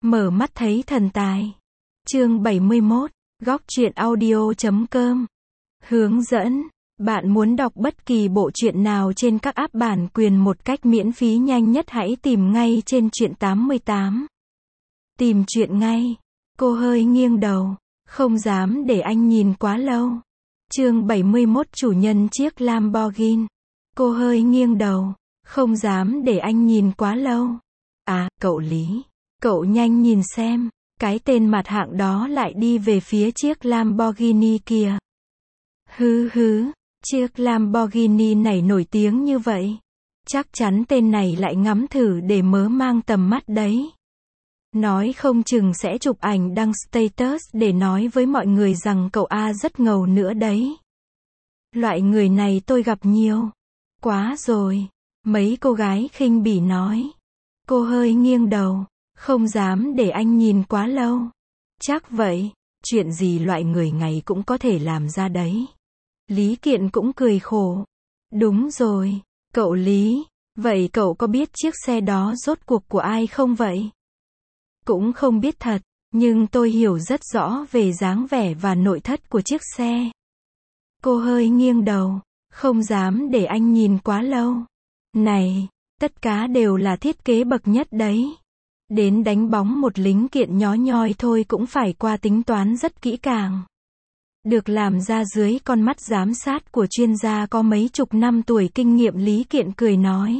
Mở mắt thấy thần tài. Chương 71, góc truyện audio.com. Hướng dẫn. Bạn muốn đọc bất kỳ bộ truyện nào trên các app bản quyền một cách miễn phí nhanh nhất hãy tìm ngay trên truyện 88. Tìm truyện ngay. Cô hơi nghiêng đầu. Không dám để anh nhìn quá lâu. Chương 71 chủ nhân chiếc Lamborghini. Cô hơi nghiêng đầu. Không dám để anh nhìn quá lâu. À, cậu Lý. Cậu nhanh nhìn xem. Cái tên mặt hạng đó lại đi về phía chiếc Lamborghini kìa. Hứ, chiếc Lamborghini này nổi tiếng như vậy. Chắc chắn tên này lại ngắm thử để mớ mang tầm mắt đấy. Nói không chừng sẽ chụp ảnh đăng status để nói với mọi người rằng cậu A rất ngầu nữa đấy. Loại người này tôi gặp nhiều. Quá rồi. Mấy cô gái khinh bỉ nói. Cô hơi nghiêng đầu. Không dám để anh nhìn quá lâu. Chắc vậy. Chuyện gì loại người ngày cũng có thể làm ra đấy. Lý Kiện cũng cười khổ. Đúng rồi. Cậu Lý. Vậy cậu có biết chiếc xe đó rốt cuộc của ai không vậy? Cũng không biết thật. Nhưng tôi hiểu rất rõ về dáng vẻ và nội thất của chiếc xe. Cô hơi nghiêng đầu. Không dám để anh nhìn quá lâu. Này. Tất cả đều là thiết kế bậc nhất đấy. Đến đánh bóng một linh kiện nhó nhoi thôi cũng phải qua tính toán rất kỹ càng. Được làm ra dưới con mắt giám sát của chuyên gia có mấy chục năm tuổi kinh nghiệm. Lý Kiện cười nói.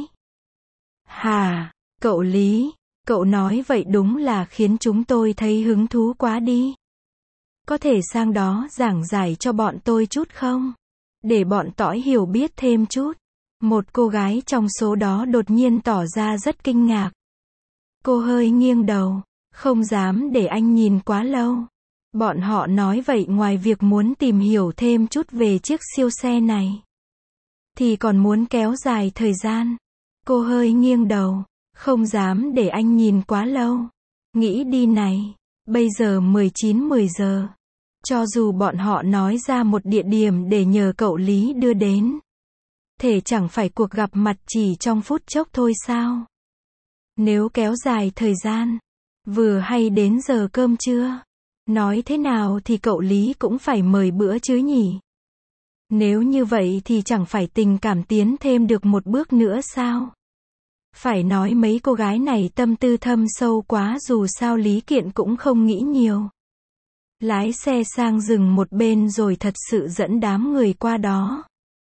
Hà, cậu Lý, cậu nói vậy đúng là khiến chúng tôi thấy hứng thú quá đi. Có thể sang đó giảng giải cho bọn tôi chút không? Để bọn tỏi hiểu biết thêm chút. Một cô gái trong số đó đột nhiên tỏ ra rất kinh ngạc. Cô hơi nghiêng đầu. Không dám để anh nhìn quá lâu. Bọn họ nói vậy ngoài việc muốn tìm hiểu thêm chút về chiếc siêu xe này, thì còn muốn kéo dài thời gian. Cô hơi nghiêng đầu. Không dám để anh nhìn quá lâu. Nghĩ đi này. Bây giờ 19:10 giờ. Cho dù bọn họ nói ra một địa điểm để nhờ cậu Lý đưa đến, thể chẳng phải cuộc gặp mặt chỉ trong phút chốc thôi sao? Nếu kéo dài thời gian, vừa hay đến giờ cơm trưa. Nói thế nào thì cậu Lý cũng phải mời bữa chứ nhỉ? Nếu như vậy thì chẳng phải tình cảm tiến thêm được một bước nữa sao? Phải nói mấy cô gái này tâm tư thâm sâu quá, dù sao Lý Kiện cũng không nghĩ nhiều. Lái xe sang dừng một bên rồi thật sự dẫn đám người qua đó.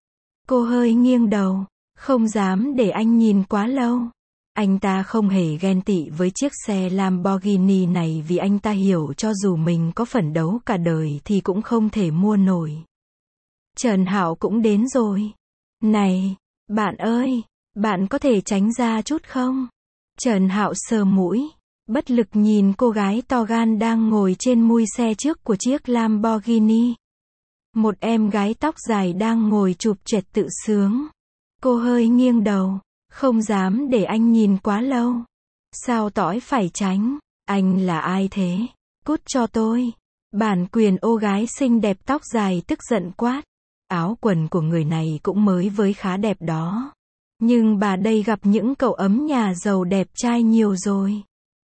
Cô hơi nghiêng đầu. Không dám để anh nhìn quá lâu. Anh ta không hề ghen tị với chiếc xe Lamborghini này vì anh ta hiểu cho dù mình có phấn đấu cả đời thì cũng không thể mua nổi. Trần Hạo cũng đến rồi. Này, bạn ơi, bạn có thể tránh ra chút không? Trần Hạo sờ mũi, bất lực nhìn cô gái to gan đang ngồi trên mui xe trước của chiếc Lamborghini. Một em gái tóc dài đang ngồi chụp choẹt tự sướng. Cô hơi nghiêng đầu. Không dám để anh nhìn quá lâu. Sao tỏi phải tránh? Anh là ai thế? Cút cho tôi. Bản quyền ô gái xinh đẹp tóc dài tức giận quát. Áo quần của người này cũng mới với khá đẹp đó. Nhưng bà đây gặp những cậu ấm nhà giàu đẹp trai nhiều rồi.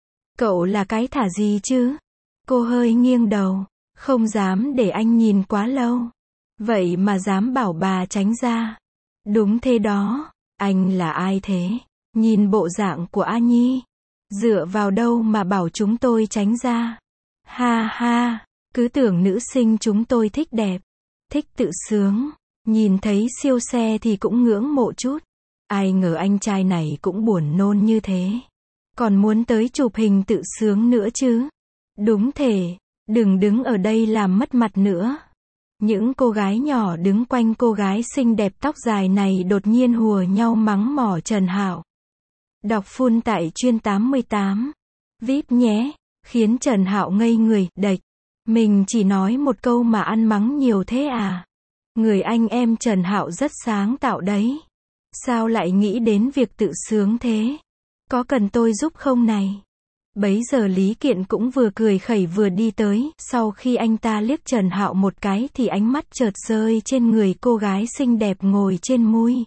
Cậu là cái thả gì chứ? Cô hơi nghiêng đầu. Không dám để anh nhìn quá lâu. Vậy mà dám bảo bà tránh ra. Đúng thế đó. Anh là ai thế? Nhìn bộ dạng của A Nhi. Dựa vào đâu mà bảo chúng tôi tránh ra? Ha ha, cứ tưởng nữ sinh chúng tôi thích đẹp, thích tự sướng. Nhìn thấy siêu xe thì cũng ngưỡng mộ chút. Ai ngờ anh trai này cũng buồn nôn như thế. Còn muốn tới chụp hình tự sướng nữa chứ? Đúng thể, đừng đứng ở đây làm mất mặt nữa. Những cô gái nhỏ đứng quanh cô gái xinh đẹp tóc dài này đột nhiên hùa nhau mắng mỏ Trần Hạo. Đọc full tại chuyên 88. VIP nhé. Khiến Trần Hạo ngây người, đệch. Mình chỉ nói một câu mà ăn mắng nhiều thế à? Người anh em Trần Hạo rất sáng tạo đấy. Sao lại nghĩ đến việc tự sướng thế? Có cần tôi giúp không này? Bấy giờ Lý Kiện cũng vừa cười khẩy vừa đi tới. Sau khi anh ta liếc Trần Hạo một cái thì ánh mắt chợt rơi trên người cô gái xinh đẹp ngồi trên mui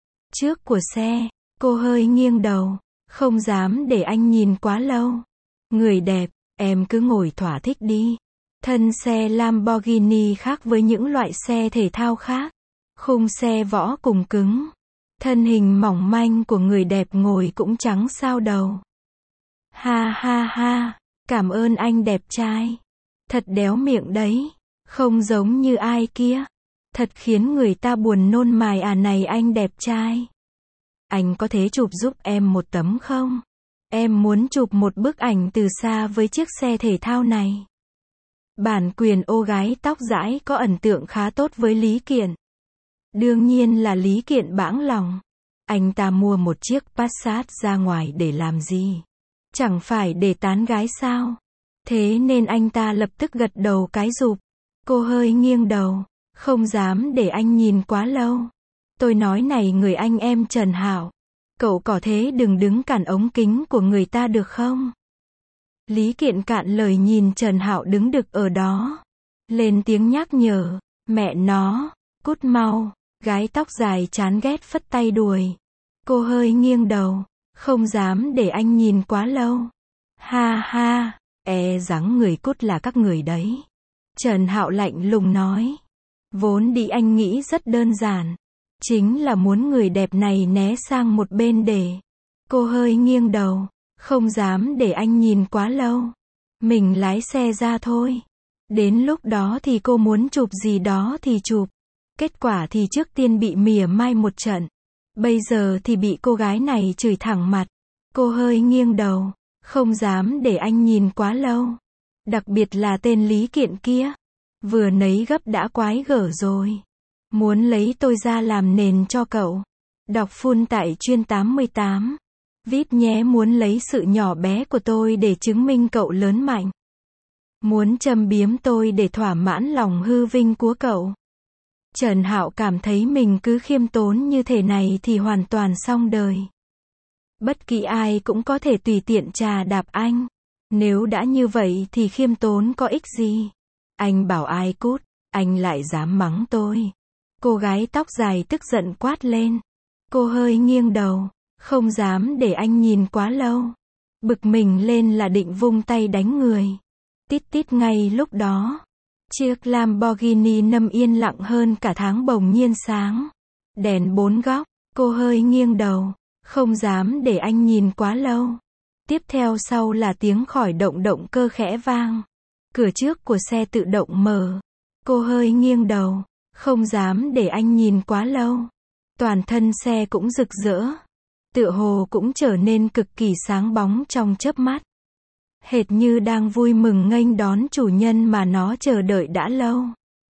trước của xe. Cô hơi nghiêng đầu. Không dám để anh nhìn quá lâu. Người đẹp, em cứ ngồi thỏa thích đi. Thân xe Lamborghini khác với những loại xe thể thao khác. Khung xe võ cùng cứng. Thân hình mỏng manh của người đẹp ngồi cũng trắng sao đầu. Ha ha ha, cảm ơn anh đẹp trai. Thật đéo miệng đấy. Không giống như ai kia. Thật khiến người ta buồn nôn mài à này anh đẹp trai. Anh có thể chụp giúp em một tấm không? Em muốn chụp một bức ảnh từ xa với chiếc xe thể thao này. Bản quyền ô gái tóc dãi có ấn tượng khá tốt với Lý Kiện. Đương nhiên là Lý Kiện bãng lòng. Anh ta mua một chiếc Passat ra ngoài để làm gì? Chẳng phải để tán gái sao? Thế nên anh ta lập tức gật đầu cái rụp. Cô hơi nghiêng đầu. Không dám để anh nhìn quá lâu. Tôi nói này người anh em Trần Hạo. Cậu có thế đừng đứng cản ống kính của người ta được không? Lý Kiện cạn lời nhìn Trần Hạo đứng đực ở đó. Lên tiếng nhắc nhở. Mẹ nó, cút mau. Gái tóc dài chán ghét phất tay đuổi. Cô hơi nghiêng đầu. Không dám để anh nhìn quá lâu. Ha ha, dáng người cút là các người đấy. Trần Hạo lạnh lùng nói. Vốn đi anh nghĩ rất đơn giản. Chính là muốn người đẹp này né sang một bên để. Cô hơi nghiêng đầu. Không dám để anh nhìn quá lâu. Mình lái xe ra thôi. Đến lúc đó thì cô muốn chụp gì đó thì chụp. Kết quả thì trước tiên bị mỉa mai một trận. Bây giờ thì bị cô gái này chửi thẳng mặt. Cô hơi nghiêng đầu. Không dám để anh nhìn quá lâu. Đặc biệt là tên Lý Kiện kia. Vừa nấy gấp đã quái gở rồi. Muốn lấy tôi ra làm nền cho cậu. Đọc full tại chuyên 88. VIP nhé, muốn lấy sự nhỏ bé của tôi để chứng minh cậu lớn mạnh. Muốn châm biếm tôi để thỏa mãn lòng hư vinh của cậu. Trần Hạo cảm thấy mình cứ khiêm tốn như thế này thì hoàn toàn xong đời. Bất kỳ ai cũng có thể tùy tiện trà đạp anh. Nếu đã như vậy thì khiêm tốn có ích gì? Anh bảo ai cút, anh lại dám mắng tôi. Cô gái tóc dài tức giận quát lên. Cô hơi nghiêng đầu. Không dám để anh nhìn quá lâu. Bực mình lên là định vung tay đánh người. Tít tít ngay lúc đó. Chiếc Lamborghini nâm yên lặng hơn cả tháng bỗng nhiên sáng. Đèn bốn góc. Cô hơi nghiêng đầu. Không dám để anh nhìn quá lâu. Tiếp theo sau là tiếng khởi động cơ khẽ vang. Cửa trước của xe tự động mở. Cô hơi nghiêng đầu. Không dám để anh nhìn quá lâu. Toàn thân xe cũng rực rỡ. Tựa hồ cũng trở nên cực kỳ sáng bóng trong chớp mắt. Hệt như đang vui mừng nghênh đón chủ nhân mà nó chờ đợi đã lâu.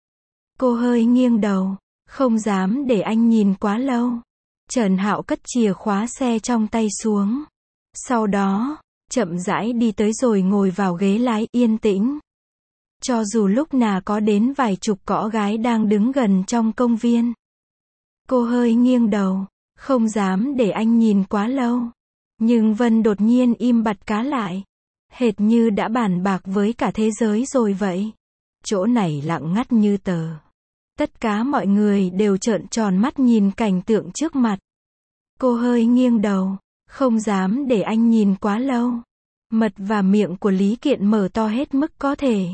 Cô hơi nghiêng đầu. Không dám để anh nhìn quá lâu. Trần Hạo cất chìa khóa xe trong tay xuống. Sau đó, chậm rãi đi tới rồi ngồi vào ghế lái yên tĩnh. Cho dù lúc nào có đến vài chục cõ gái đang đứng gần trong công viên. Cô hơi nghiêng đầu. Không dám để anh nhìn quá lâu. Nhưng Vân đột nhiên im bặt cá lại. Hệt như đã bàn bạc với cả thế giới rồi vậy. Chỗ này lặng ngắt như tờ. Tất cả mọi người đều trợn tròn mắt nhìn cảnh tượng trước mặt. Cô hơi nghiêng đầu. Không dám để anh nhìn quá lâu. Mật và miệng của Lý Kiện mở to hết mức có thể.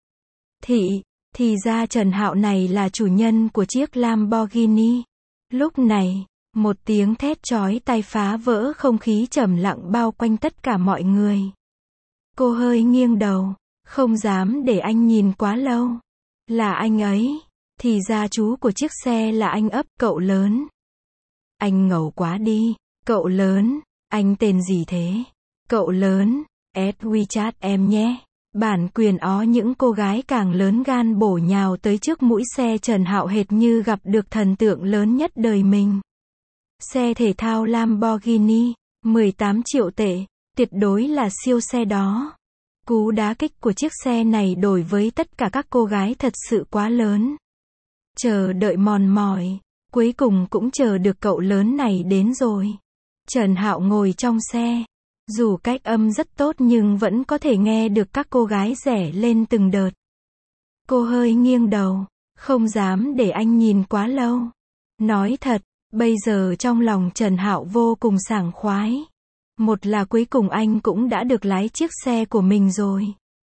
Thì ra Trần Hạo này là chủ nhân của chiếc Lamborghini. Lúc này, một tiếng thét chói tai phá vỡ không khí trầm lặng bao quanh tất cả mọi người. Cô hơi nghiêng đầu. Không dám để anh nhìn quá lâu. Là anh ấy. Thì ra chú của chiếc xe là anh ấp, cậu lớn. Anh ngầu quá đi. Cậu lớn. Anh tên gì thế? Cậu lớn. Add WeChat em nhé. Bản quyền những cô gái càng lớn gan bổ nhào tới trước mũi xe Trần Hạo hệt như gặp được thần tượng lớn nhất đời mình. Xe thể thao Lamborghini, 18 triệu tệ, tuyệt đối là siêu xe đó. Cú đá kích của chiếc xe này đối với tất cả các cô gái thật sự quá lớn. Chờ đợi mòn mỏi, cuối cùng cũng chờ được cậu lớn này đến rồi. Trần Hạo ngồi trong xe. Dù cách âm rất tốt nhưng vẫn có thể nghe được các cô gái rẻ lên từng đợt. Cô hơi nghiêng đầu. Không dám để anh nhìn quá lâu. Nói thật, bây giờ trong lòng Trần Hạo vô cùng sảng khoái. Một là cuối cùng anh cũng đã được lái chiếc xe của mình rồi.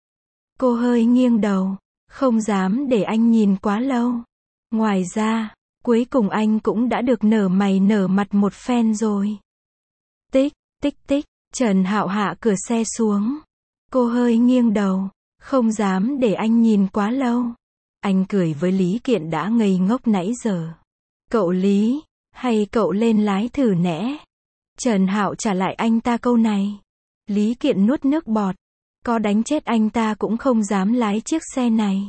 Cô hơi nghiêng đầu, không dám để anh nhìn quá lâu. Ngoài ra, cuối cùng anh cũng đã được nở mày nở mặt một phen rồi. Tích, tích tích, Trần Hạo hạ cửa xe xuống. Cô hơi nghiêng đầu, không dám để anh nhìn quá lâu. Anh cười với Lý Kiện đã ngây ngốc nãy giờ. Cậu Lý, hay cậu lên lái thử nẽ? Trần Hạo trả lại anh ta câu này. Lý Kiện nuốt nước bọt. Có đánh chết anh ta cũng không dám lái chiếc xe này.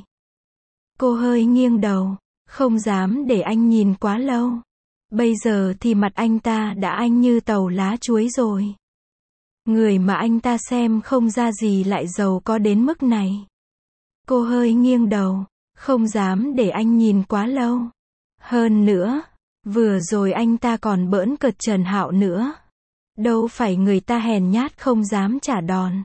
Cô hơi nghiêng đầu, không dám để anh nhìn quá lâu. Bây giờ thì mặt anh ta đã anh như tàu lá chuối rồi. Người mà anh ta xem không ra gì lại giàu có đến mức này. Cô hơi nghiêng đầu, không dám để anh nhìn quá lâu. Hơn nữa, vừa rồi anh ta còn bỡn cợt Trần Hạo nữa. Đâu phải người ta hèn nhát không dám trả đòn.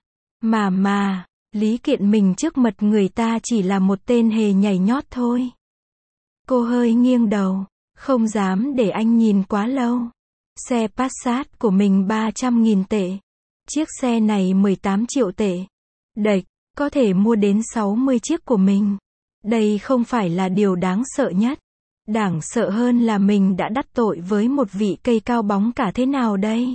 Mà, Lý Kiện mình trước mặt người ta chỉ là một tên hề nhảy nhót thôi. Cô hơi nghiêng đầu, không dám để anh nhìn quá lâu. Xe Passat của mình 300.000 tệ. Chiếc xe này 18 triệu tệ. Đệch, có thể mua đến 60 chiếc của mình. Đây không phải là điều đáng sợ nhất. Đáng sợ hơn là mình đã đắc tội với một vị cây cao bóng cả thế nào đây.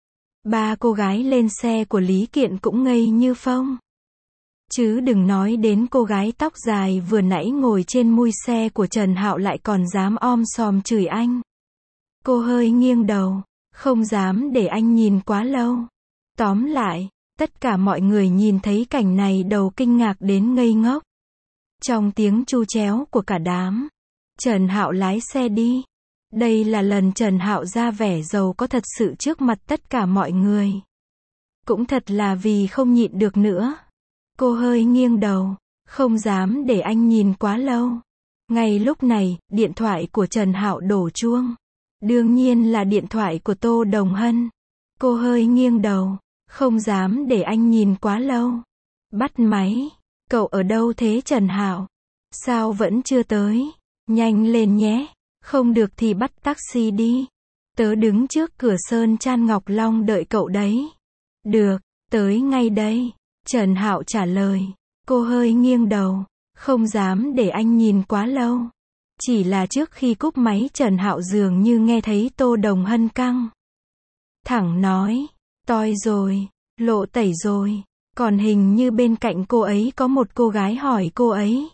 Ba cô gái lên xe của Lý Kiện cũng ngây như phông. Chứ đừng nói đến cô gái tóc dài vừa nãy ngồi trên mui xe của Trần Hạo lại còn dám om sòm chửi anh. Cô hơi nghiêng đầu, không dám để anh nhìn quá lâu. Tóm lại, tất cả mọi người nhìn thấy cảnh này đầu kinh ngạc đến ngây ngốc. Trong tiếng chu chéo của cả đám, Trần Hạo lái xe đi. Đây là lần Trần Hạo ra vẻ giàu có thật sự trước mặt tất cả mọi người. Cũng thật là vì không nhịn được nữa. Cô hơi nghiêng đầu, không dám để anh nhìn quá lâu. Ngay lúc này, điện thoại của Trần Hạo đổ chuông. Đương nhiên là điện thoại của Tô Đồng Hân. Cô hơi nghiêng đầu, không dám để anh nhìn quá lâu. Bắt máy. Cậu ở đâu thế Trần Hạo? Sao vẫn chưa tới? Nhanh lên nhé. Không được thì bắt taxi đi. Tớ đứng trước cửa Sơn Chan Ngọc Long đợi cậu đấy. Được, tới ngay đây. Trần Hạo trả lời. Cô hơi nghiêng đầu, không dám để anh nhìn quá lâu. Chỉ là trước khi cúp máy Trần Hạo dường như nghe thấy Tô Đồng Hân căng thẳng nói. Toi rồi, lộ tẩy rồi. Còn hình như bên cạnh cô ấy có một cô gái hỏi cô ấy.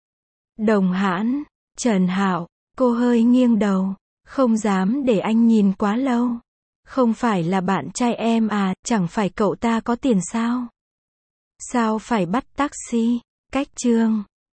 Đồng Hãn, Trần Hạo, cô hơi nghiêng đầu, không dám để anh nhìn quá lâu. Không phải là bạn trai em à, chẳng phải cậu ta có tiền sao? Sao phải bắt taxi? Cách chương